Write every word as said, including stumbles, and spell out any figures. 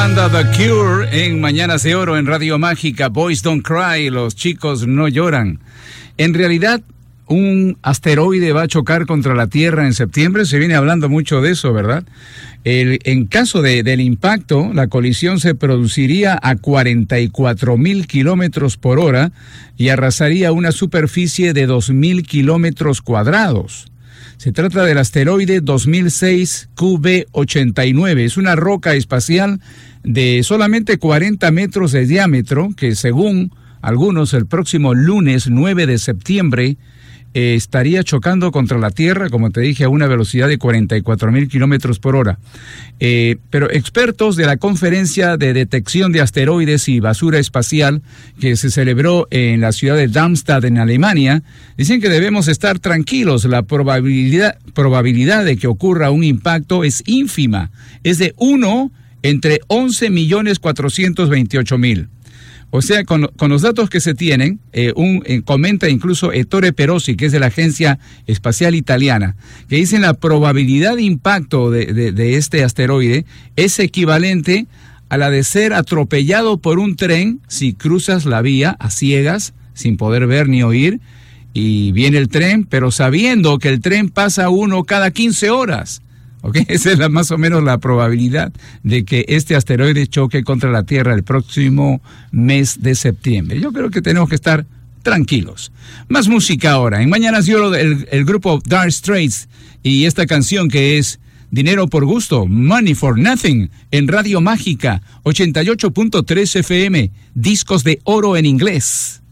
banda The Cure en Mañanas de Oro en Radio Mágica. Boys Don't Cry, los chicos no lloran. En realidad, un asteroide va a chocar contra la Tierra en septiembre. Se viene hablando mucho de eso, ¿verdad? El, en caso de, del impacto, la colisión se produciría a cuarenta y cuatro mil kilómetros por hora y arrasaría una superficie de dos mil kilómetros cuadrados. Se trata del asteroide dos mil seis Q B ochenta y nueve. Es una roca espacial de solamente cuarenta metros de diámetro que, según algunos, el próximo lunes nueve de septiembre eh, estaría chocando contra la Tierra, como te dije, a una velocidad de cuarenta y cuatro mil kilómetros por hora. Eh, pero expertos de la Conferencia de Detección de Asteroides y Basura Espacial, que se celebró en la ciudad de Darmstadt, en Alemania, dicen que debemos estar tranquilos. La probabilidad, probabilidad de que ocurra un impacto es ínfima. Es de uno entre once millones cuatrocientos veintiocho mil. O sea, con, con los datos que se tienen, eh, un, eh, comenta incluso Ettore Perosi, que es de la Agencia Espacial Italiana, que dicen la probabilidad de impacto de, de, de este asteroide es equivalente a la de ser atropellado por un tren si cruzas la vía a ciegas, sin poder ver ni oír, y viene el tren, pero sabiendo que el tren pasa uno cada quince horas. ¿Okay? Esa es la, más o menos la probabilidad de que este asteroide choque contra la Tierra el próximo mes de septiembre. Yo creo que tenemos que estar tranquilos. Más música ahora. En Mañanas de Oro, el, el grupo Dire Straits y esta canción que es Dinero por Gusto, Money for Nothing, en Radio Mágica, ochenta y ocho punto tres F M, discos de oro en inglés.